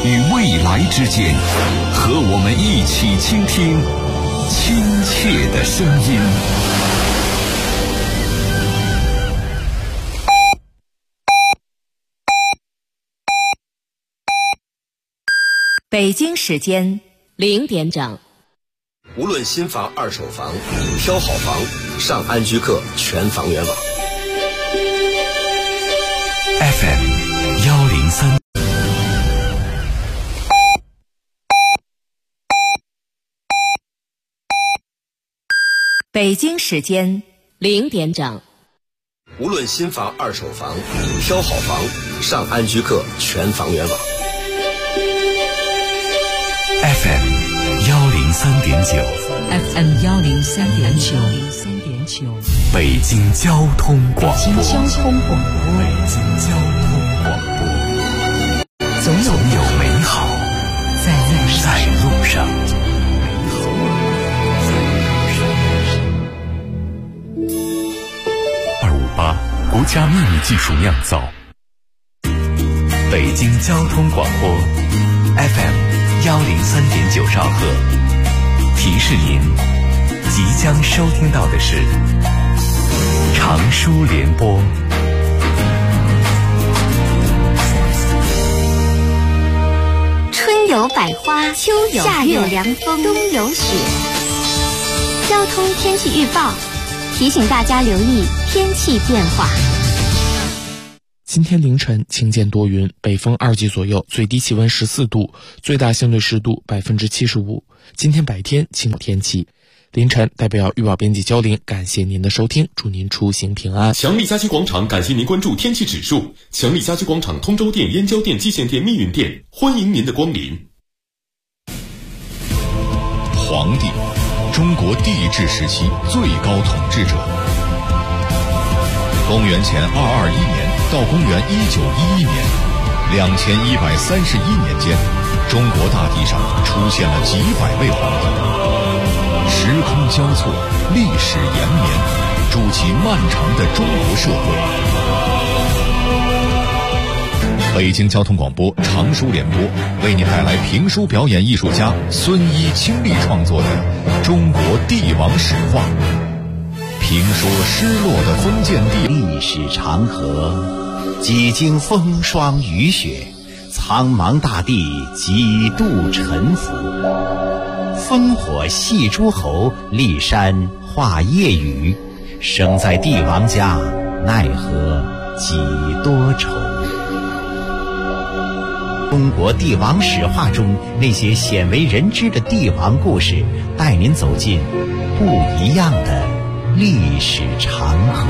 与未来之间，和我们一起倾听亲切的声音。 北京时间0点整。 无论新房、二手房，挑好房，上安居客全房源网。 FM 103。 北京时间0点整。 无论新房、二手房，挑好房，上安居客全房源网。 FM 103.9 FM 103.9 北京交通广播。 北京交通广播，总有美好在路上。258国家秘密技术酿造。北京交通广播 FM 103.9兆赫，提示您即将收听到的是长舒联播。 春有百花，秋有夏有凉风，冬有雪。交通天气预报提醒大家留意天气变化。 今天凌晨晴间多云，北风2级左右，最低气温14度，最大相对湿度75%。今天白天晴天气。凌晨代表预报编辑焦林，感谢您的收听，祝您出行平安。 强力家居广场感谢您关注天气指数。强力家居广场通州店、燕郊店、蓟县店、密云店，欢迎您的光临。 皇帝，中国帝制时期最高统治者。公元前221年到公元1911年，2131年间，中国大地上出现了几百位皇帝，时空交错，历史延绵，筑起漫长的中国社会。北京交通广播长舒联播为您带来评书表演艺术家孙一倾力创作的《中国帝王史话》，评说失落的封建帝。 历史长河几经风霜雨雪，苍茫大地几度沉浮。烽火戏诸侯，骊山画夜雨，生在帝王家，奈何几多愁。中国帝王史话中那些鲜为人知的帝王故事，带您走进不一样的历史长河。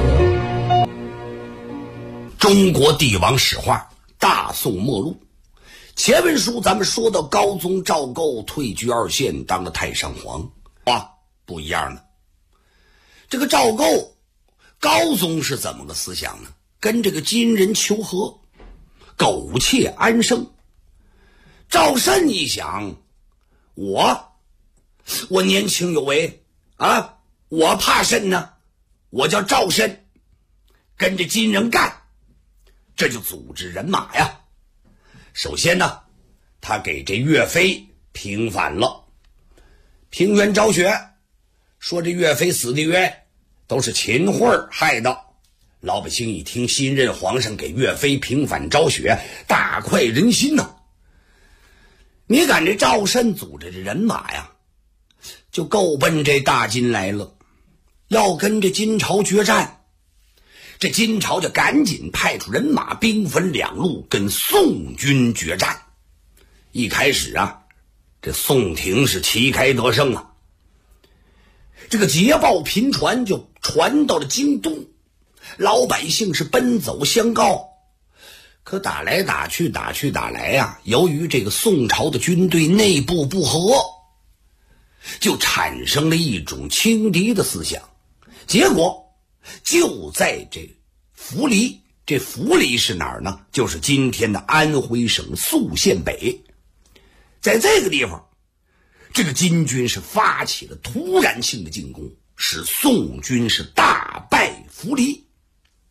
中国帝王史话，大宋末路。前文书咱们说到高宗赵构退居二线，当了太上皇不一样了。这个赵构高宗是怎么个思想呢？跟这个金人求和，苟且安生。赵慎一想，我年轻有为我怕甚呢？我叫赵慎，跟着金人干，这就组织人马呀。首先呢，他给这岳飞平反了，平原昭雪，说这岳飞死的冤都是秦桧害的。老百姓一听新任皇上给岳飞平反昭雪，大快人心呐。你看这赵慎组织这人马呀，就够奔这大金来了，要跟这金朝决战。这金朝就赶紧派出人马，兵分两路跟宋军决战。一开始这宋廷是旗开得胜啊。这个捷报频传，就传到了京都，老百姓是奔走相告。可打来打去打来由于这个宋朝的军队内部不和，就产生了一种轻敌的思想。结果就在这扶犁，这扶犁是哪儿呢？就是今天的安徽省宿县北。在这个地方，这个金军是发起了突然性的进攻，使宋军是大败扶犁。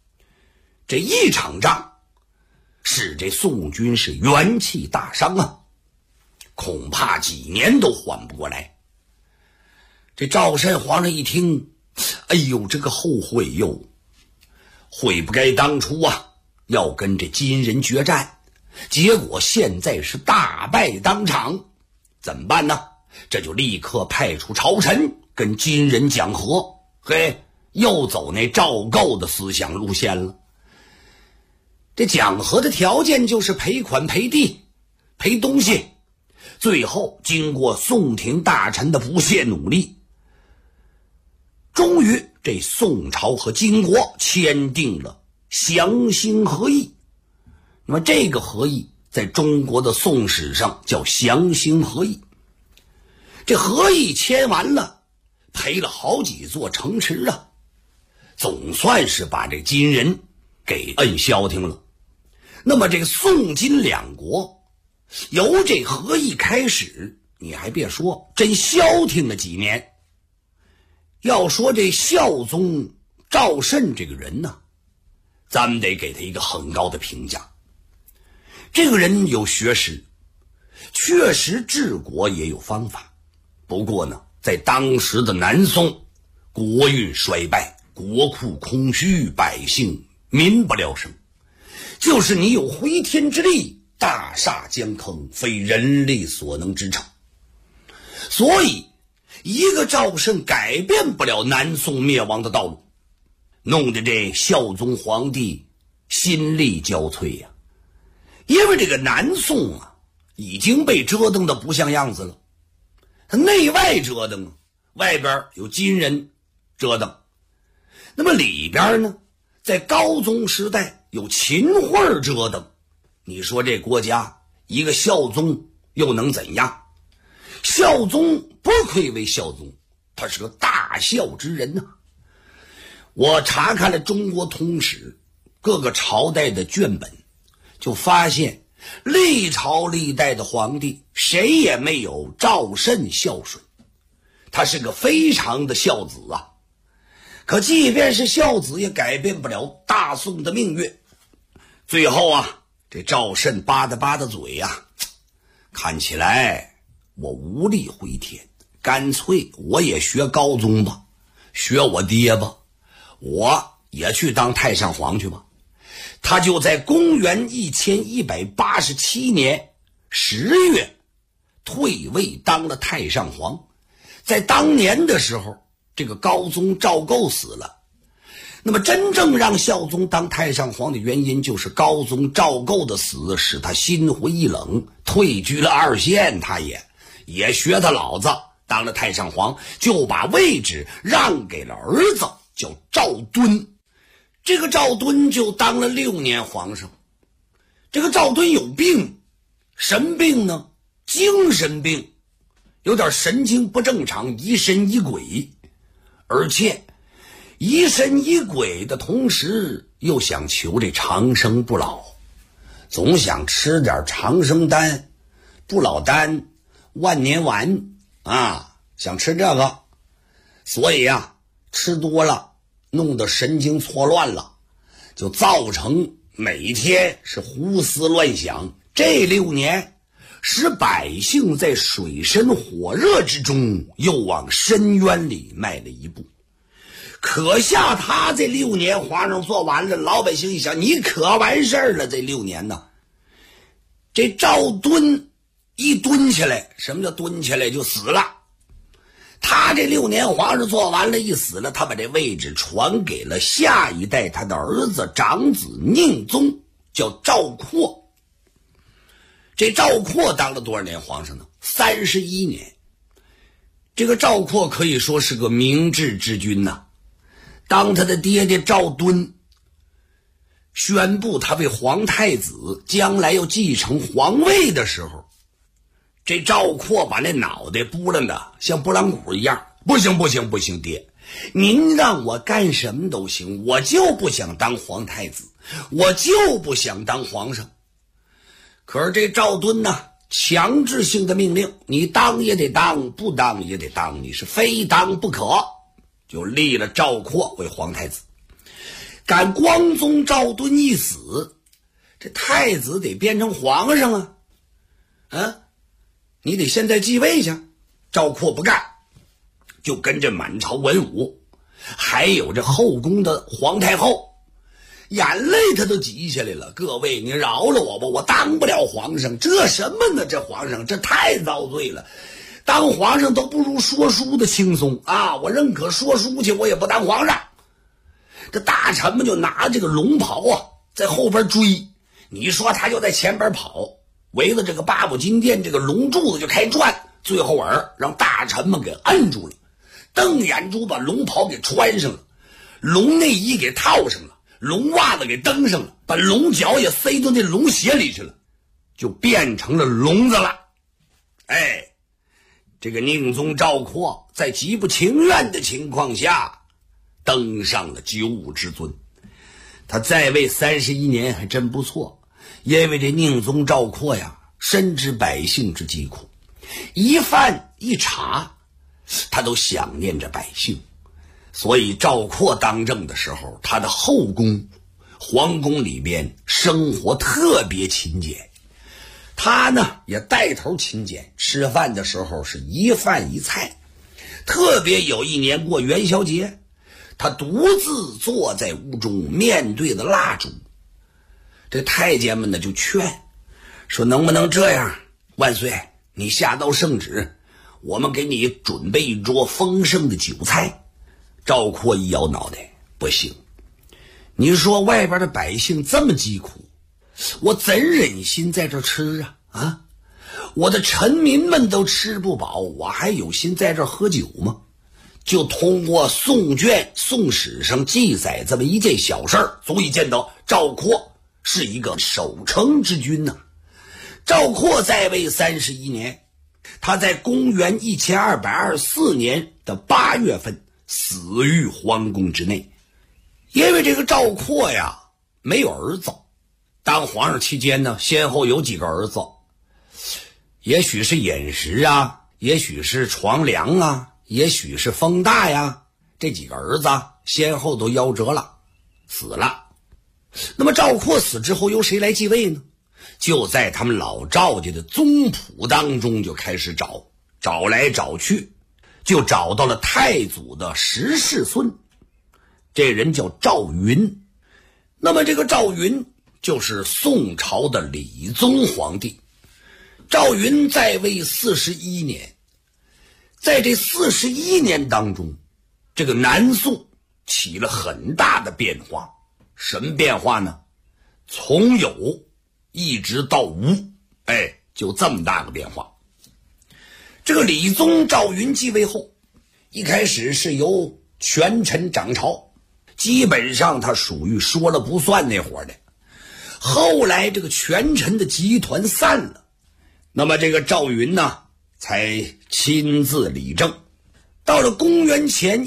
这一场仗使这宋军是元气大伤啊。 恐怕几年都缓不过来。这赵慎皇上一听，哎呦，这个后悔哟，悔不该当初要跟这金人决战，结果现在是大败当场，怎么办呢？这就立刻派出朝臣跟金人讲和，又走那赵构的思想路线了。这讲和的条件就是赔款、赔地、赔东西。最后经过宋廷大臣的不懈努力，终于这宋朝和金国签订了降兴和议。那么这个和议在中国的宋史上叫降兴和议。这和议签完了，赔了好几座城池总算是把这金人给摁消停了。那么这个宋金两国由这和议开始，你还别说，真消停了几年。要说这孝宗赵慎这个人呢，咱们得给他一个很高的评价。这个人有学识，确实治国也有方法。不过呢，在当时的南宋，国运衰败，国库空虚，百姓民不聊生。就是你有回天之力，大厦将坑，非人力所能支撑。所以一个赵慎改变不了南宋灭亡的道路，弄得这孝宗皇帝心力交瘁呀。因为这个南宋已经被折腾的不像样子了，他内外折腾，外边有金人折腾，那么里边呢，在高宗时代有秦桧折腾。你说这国家一个孝宗又能怎样？孝宗不愧为孝宗，他是个大孝之人我查看了中国通史各个朝代的卷本，就发现历朝历代的皇帝谁也没有赵慎孝顺，他是个非常的孝子可即便是孝子也改变不了大宋的命运。最后这赵慎吧嗒嘴看起来我无力回天，干脆我也学高宗吧，学我爹吧，我也去当太上皇去吧。他就在公元1187年10月退位当了太上皇。在当年的时候，这个高宗赵构死了。那么真正让孝宗当太上皇的原因，就是高宗赵构的死使他心灰意冷，退居了二线。他也学他老子当了太上皇，就把位置让给了儿子叫赵敦。这个赵敦就当了6年皇上。这个赵敦有病，什么病呢？精神病，有点神经不正常，疑神疑鬼，而且疑神疑鬼的同时又想求这长生不老，总想吃点长生丹、不老丹、万年丸想吃这个，所以吃多了弄得神经错乱了，就造成每天是胡思乱想。这6年使百姓在水深火热之中又往深渊里迈了一步。可下他这6年皇上做完了，老百姓一想，你可完事儿了。这6年呢，这赵敦一蹲起来，什么叫蹲起来？就死了。他这6年皇上做完了，一死了，他把这位置传给了下一代他的儿子长子宁宗，叫赵括。这赵括当了多少年皇上呢？31年。这个赵括可以说是个明智之君当他的爹爹赵敦宣布他为皇太子，将来要继承皇位的时候，这赵括把那脑袋拨楞的像拨浪鼓一样，不行爹，您让我干什么都行，我就不想当皇太子，我就不想当皇上。可是这赵敦强制性的命令，你当也得当，不当也得当，你是非当不可，就立了赵括为皇太子。赶光宗赵敦一死，这太子得变成皇上你得现在继位去。赵括不干，就跟着满朝文武，还有这后宫的皇太后，眼泪他都挤下来了。各位，你饶了我吧，我当不了皇上，这什么呢？这皇上这太遭罪了，当皇上都不如说书的轻松啊！我认可说书去，我也不当皇上。这大臣们就拿这个龙袍啊，在后边追，你说他就在前边跑，围着这个八宝金殿这个龙柱子就开转，最后让大臣们给摁住了，瞪眼珠把龙袍给穿上了，龙内衣给套上了，龙袜子给蹬上了，把龙角也塞到那龙鞋里去了，就变成了聋子了。这个宁宗赵括在极不情愿的情况下登上了九五之尊。他在位31年还真不错，因为这宁宗赵括呀，深知百姓之疾苦，一饭一茶他都想念着百姓，所以赵括当政的时候，他的后宫皇宫里边生活特别勤俭，他呢也带头勤俭，吃饭的时候是一饭一菜。特别有一年过元宵节，他独自坐在屋中，面对着蜡烛，这太监们呢就劝说，能不能这样，万岁你下道圣旨，我们给你准备一桌丰盛的酒菜。赵括一摇脑袋，不行，你说外边的百姓这么疾苦，我怎忍心在这吃啊？我的臣民们都吃不饱，我还有心在这喝酒吗？就通过宋卷宋史上记载这么一件小事儿，足以见得赵括是一个守成之君呐。赵括在位31年，他在公元1224年的8月份死于皇宫之内。因为这个赵括呀没有儿子，当皇上期间呢，先后有几个儿子，也许是饮食啊，也许是床凉啊，也许是风大呀，这几个儿子先后都夭折了，死了。那么赵括死之后由谁来继位呢？就在他们老赵家的宗谱当中就开始找来找去，就找到了太祖的10世孙，这人叫赵云。那么这个赵云就是宋朝的理宗皇帝。赵云在位41年，在这41年当中，这个南宋起了很大的变化。什么变化呢？从有一直到无，就这么大个变化。这个理宗赵云继位后，一开始是由权臣掌朝，基本上他属于说了不算那伙的。后来这个权臣的集团散了，那么这个赵云呢才亲自理政。到了公元前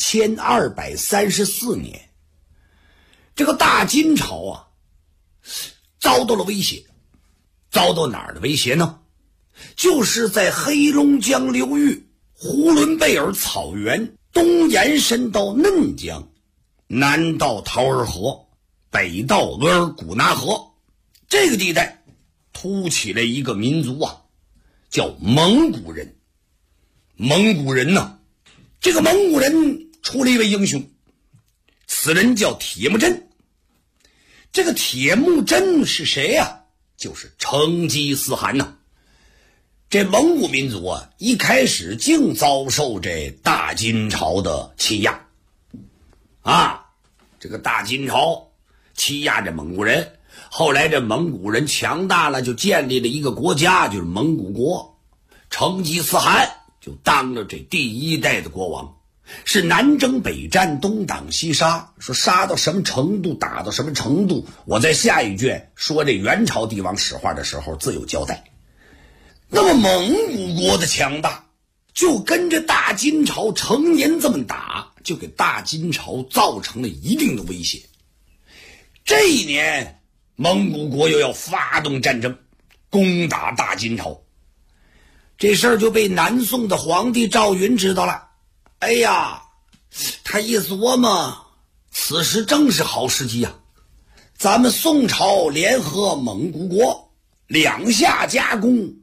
1234年，这个大金朝遭到了威胁。遭到哪儿的威胁呢？就是在黑龙江流域呼伦贝尔草原东延伸到嫩江，南到桃儿河，北到额尔古纳河，这个地带突起来一个民族叫蒙古人。蒙古人呢，这个蒙古人出了一位英雄，此人叫铁木真。这个铁木真是谁呀？就是成吉思汗呐。这蒙古民族一开始竟遭受这大金朝的欺压这个大金朝欺压这蒙古人，后来这蒙古人强大了，就建立了一个国家，就是蒙古国。成吉思汗就当了这第1代的国王，是南征北战，东挡西杀，说杀到什么程度，打到什么程度，我在下一卷说这元朝帝王史话的时候自有交代。那么蒙古国的强大就跟着大金朝成年这么打，就给大金朝造成了一定的威胁。这一年蒙古国又要发动战争攻打大金朝，这事儿就被南宋的皇帝赵云知道了。他一琢磨，此时正是好时机咱们宋朝联合蒙古国，两下夹攻，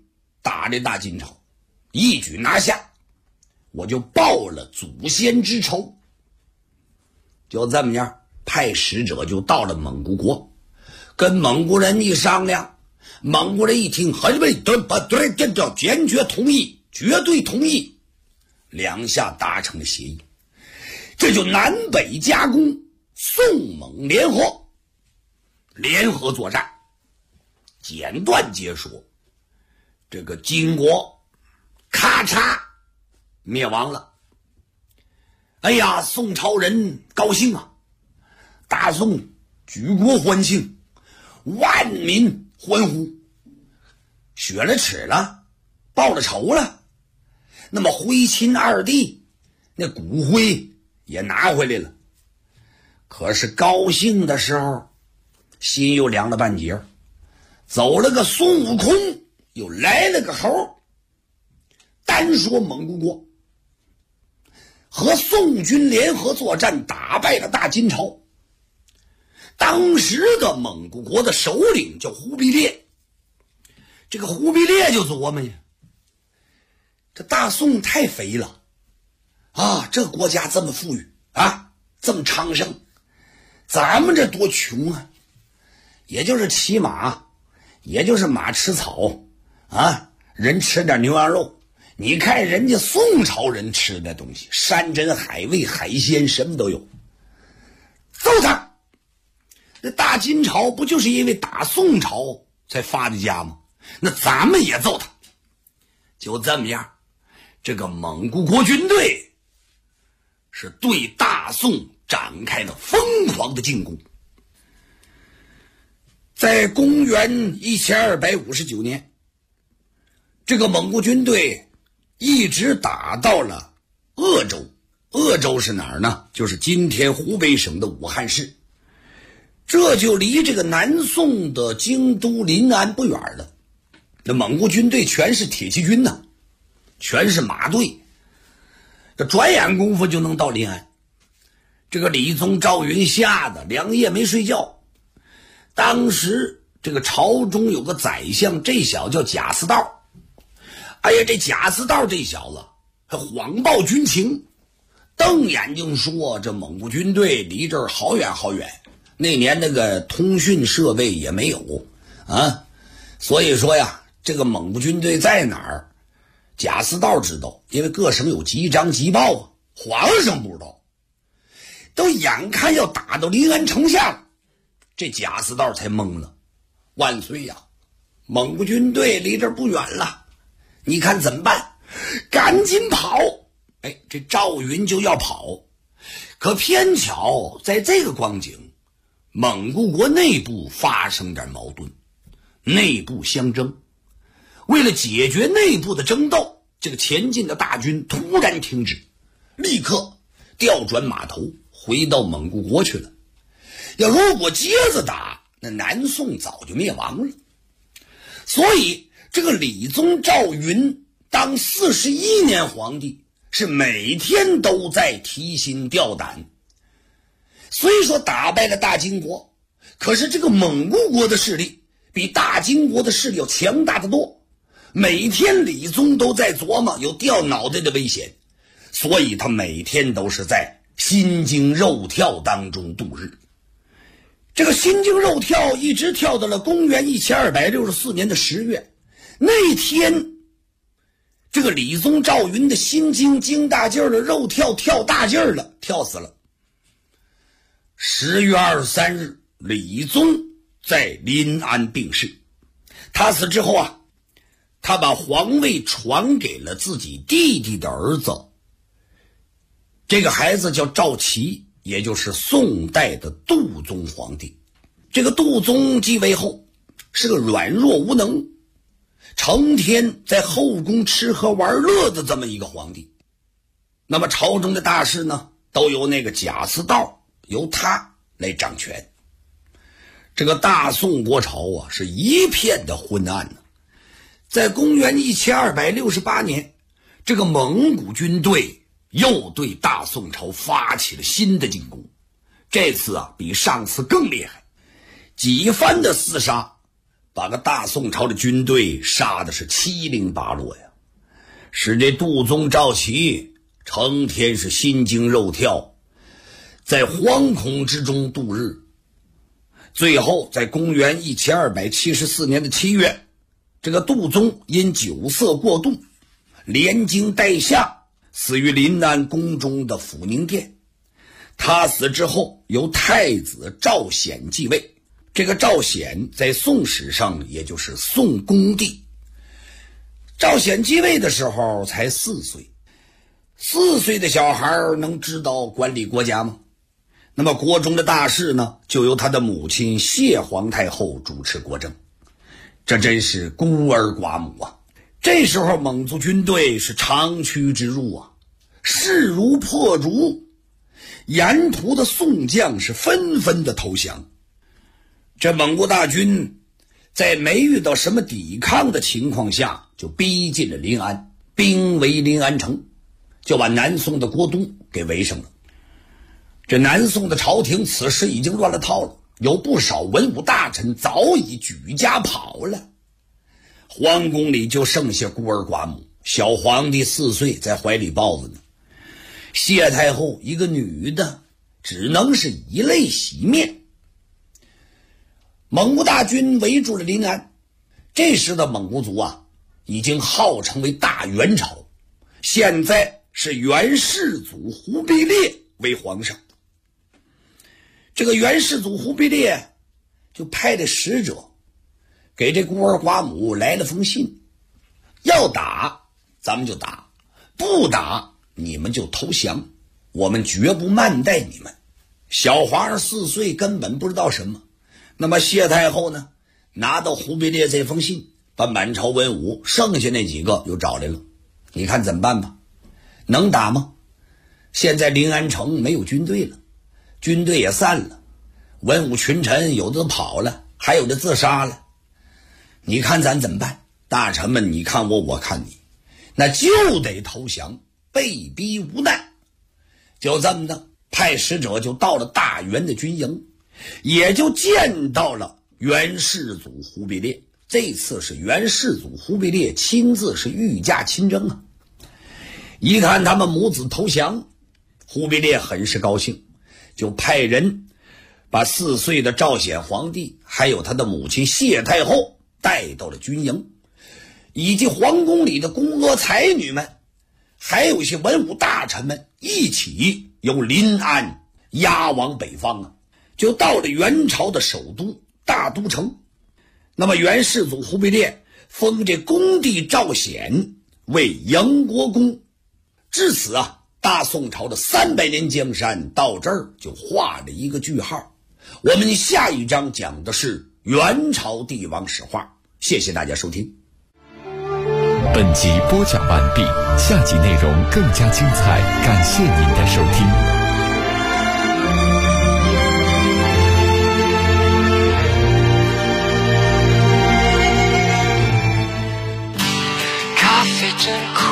打这大金朝，一举拿下，我就报了祖先之仇。就这么样，派使者就到了蒙古国，跟蒙古人一商量，蒙古人一听，坚决同意，绝对同意，两下达成了协议。这就南北夹攻，宋蒙联合作战。简短截说，这个金国咔嚓灭亡了。哎呀，宋朝人高兴啊，大宋举国欢庆，万民欢呼，雪了耻了，报了仇了。那么徽钦二帝那骨灰也拿回来了。可是高兴的时候心又凉了半截，走了个孙悟空，又来了个猴。单说蒙古国和宋军联合作战，打败了大金朝。当时的蒙古国的首领叫忽必烈，这个忽必烈就琢磨呀，这大宋太肥了啊，这个国家这么富裕啊，这么昌盛，咱们这多穷啊，也就是骑马，也就是马吃草啊，人吃点牛羊肉。你看人家宋朝人吃的东西，山珍海味海鲜什么都有。揍他！这大金朝不就是因为打宋朝才发的家吗？那咱们也揍他。就这么样，这个蒙古国军队是对大宋展开了疯狂的进攻。在公元1259年，这个蒙古军队一直打到了鄂州。鄂州是哪儿呢？就是今天湖北省的武汉市。这就离这个南宋的京都临安不远了。那蒙古军队全是铁骑军呢，全是马队，这转眼功夫就能到临安。这个李宗赵云吓得2夜没睡觉。当时这个朝中有个宰相，这小子叫贾似道。哎呀，这贾似道这小子还谎报军情，瞪眼睛说这蒙古军队离这儿好远好远，那年那个通讯设备也没有啊，所以说呀，这个蒙古军队在哪儿，贾似道知道，因为各省有急章急报啊，皇上不知道。都眼看要打到临安城下了，这贾似道才懵了。万岁呀，蒙古军队离这儿不远了，你看怎么办？赶紧跑！哎，这赵云就要跑，可偏巧在这个光景，蒙古国内部发生点矛盾，内部相争。为了解决内部的争斗，这个前进的大军突然停止，立刻调转马头回到蒙古国去了。如果接着打，那南宋早就灭亡了。所以这个李宗赵云当41年皇帝，是每天都在提心吊胆。虽说打败了大金国，可是这个蒙古国的势力比大金国的势力要强大得多，每天李宗都在琢磨有掉脑袋的危险，所以他每天都是在心惊肉跳当中度日。这个心惊肉跳一直跳到了公元1264年的10月，那天这个李宗赵云的心惊大劲儿了，肉跳大劲儿了，跳死了。10月23日，李宗在临安病逝。他死之后啊，他把皇位传给了自己弟弟的儿子，这个孩子叫赵齐，也就是宋代的杜宗皇帝。这个杜宗继位后是个软弱无能，成天在后宫吃喝玩乐的这么一个皇帝。那么朝中的大事呢，都由那个贾似道，由他来掌权。这个大宋国朝啊，是一片的昏暗呢。在公元1268年，这个蒙古军队又对大宋朝发起了新的进攻。这次啊，比上次更厉害，几番的厮杀， 把个大宋朝的军队杀的是七零八落呀，使这杜宗赵齐成天是心惊肉跳，在惶恐之中度日。最后在公元1274年的7月，这个杜宗因酒色过度，连惊带吓，死于临安宫中的抚宁殿。他死之后，由太子赵显继位。这个赵显在宋史上也就是宋恭帝。赵显继位的时候才4岁，4岁的小孩能知道管理国家吗？那么国中的大事呢，就由他的母亲谢皇太后主持国政，这真是孤儿寡母啊。这时候蒙族军队是长驱直入啊，势如破竹，沿途的宋将是纷纷的投降。这蒙古大军在没遇到什么抵抗的情况下，就逼近了临安，兵围临安城，就把南宋的国都给围上了。这南宋的朝廷此时已经乱了套了，有不少文武大臣早已举家跑了，皇宫里就剩下孤儿寡母，小皇帝4岁在怀里抱着呢。谢太后一个女的，只能是以泪洗面。蒙古大军围住了临安，这时的蒙古族啊，已经号称为大元朝，现在是元世祖忽必烈为皇上。这个元世祖忽必烈就派的使者给这孤儿寡母来了封信，要打咱们就打，不打你们就投降，我们绝不慢待你们。小皇上4岁根本不知道什么。那么谢太后呢，拿到忽必烈这封信，把满朝文武剩下那几个又找来了，你看怎么办吧？能打吗？现在临安城没有军队了，军队也散了，文武群臣有的跑了，还有的自杀了，你看咱怎么办？大臣们你看我，我看你，那就得投降，被逼无奈。就这么的，派使者就到了大元的军营，也就见到了元世祖忽必烈。这次是元世祖忽必烈亲自是御驾亲征啊！一看他们母子投降，忽必烈很是高兴，就派人把4岁的赵显皇帝还有他的母亲谢太后带到了军营，以及皇宫里的宫娥才女们，还有一些文武大臣们一起由临安押往北方啊，就到了元朝的首都大都城。那么元世祖忽必烈封这恭帝赵显为营国公。至此啊，大宋朝的300年江山到这儿就画了一个句号。我们下一章讲的是元朝帝王史话。谢谢大家收听。 本集播讲完毕，下集内容更加精彩，感谢您的收听。 咖啡真苦，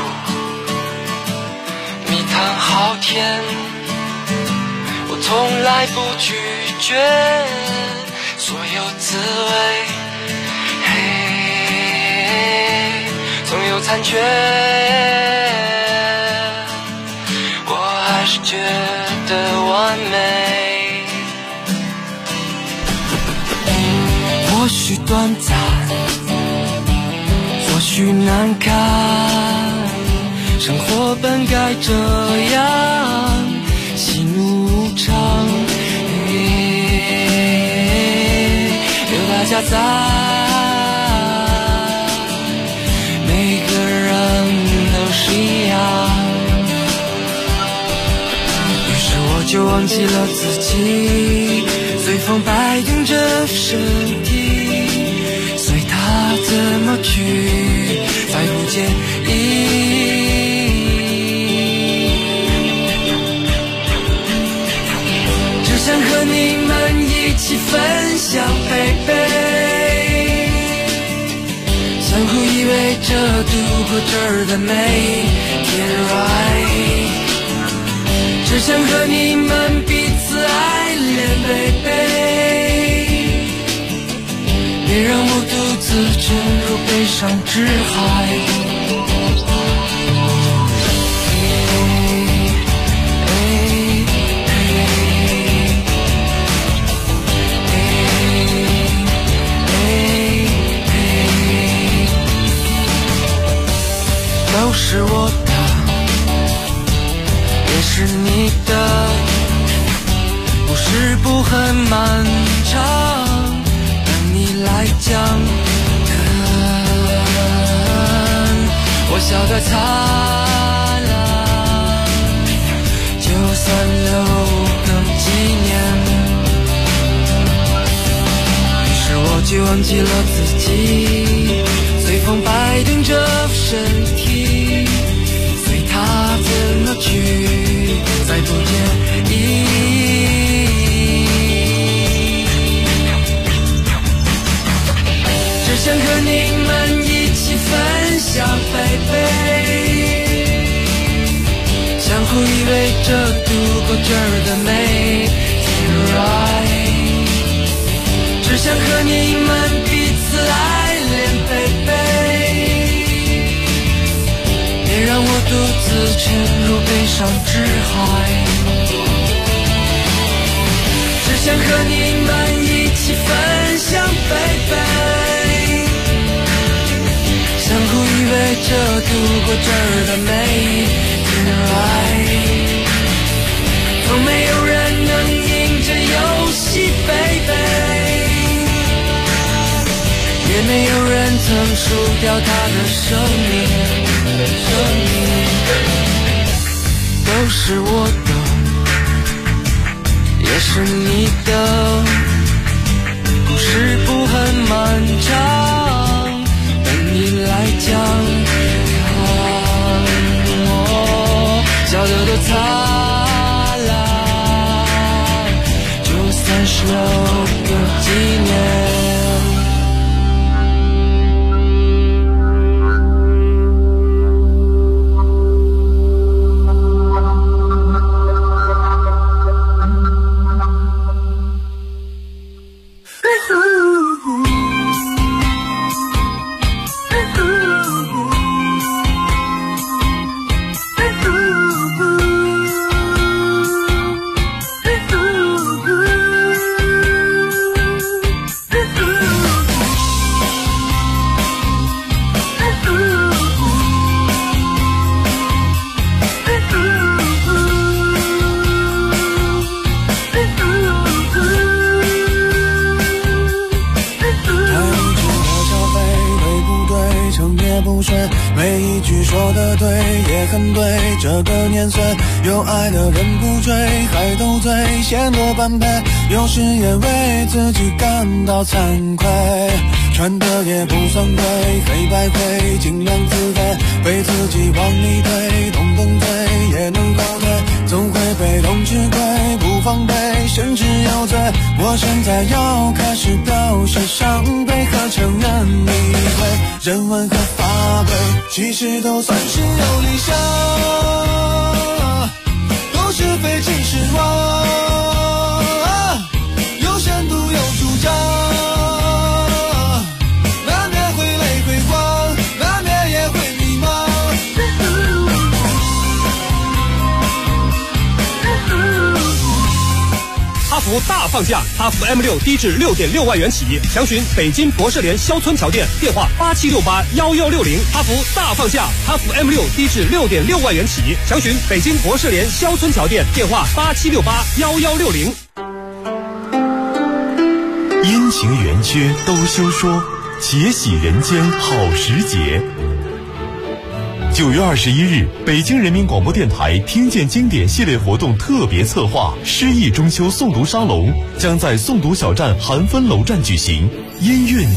蜜糖好甜，我从来不拒绝所有滋味，总有残缺，我还是觉得完美。或许短暂，或许难堪，生活本该这样，喜怒无常，有大家在。就忘记了自己，随风摆动着身体，随它怎么去，再不介意。只想和你们一起分享，baby，相互依偎着度过这儿的每一天 right。只想和你们彼此爱恋 baby， 别让我独自沉入悲伤之海。都是我的，也是你的，故事不很漫长，等你来讲。我笑得灿烂，就算留个纪念。于是我就忘记了自己，随风摆动着身体，随它怎么去，再不见意义。只想和你们一起分享相互依偎着度过这儿的每天 right， 只想和你们彼此爱恋 baby， 别让我独自沉入悲伤之海，只想和你们一起分享 baby， 相互依偎着度过这儿的每从没有人能赢这游戏 baby， 也没有人曾输掉他的生命，都是我的，也是你的，故事不很漫长，等你来讲。笑得多灿烂，就算是留个纪念。 每一句说的对也很对，这个年岁有爱的人不追，还斗嘴显得般配，有时也为自己感到惭愧，穿的也不算贵，黑白灰尽量自卑，被自己往里推，动动嘴也能后退，总会被动吃亏，不防备甚至有罪，我现在要开始都是伤悲和承认理会，人文和法规其实都算是有理想，都是非其实妄，有深度有主张，难免会累会慌，难免也会迷茫。 哈弗大放价，哈弗 M6 低至 6.6 万元起，详询北京博士联肖村桥店，电话87681160。哈弗大放价，哈弗 M6 低至 6.6 万元起，详询北京博士联肖村桥店，电话87681160。 阴晴圆缺都休说，且喜人间好时节。9月21日，北京人民广播电台听见经典系列活动特别策划诗意中秋诵读沙龙将在诵读小站韩芬楼站举行，音韵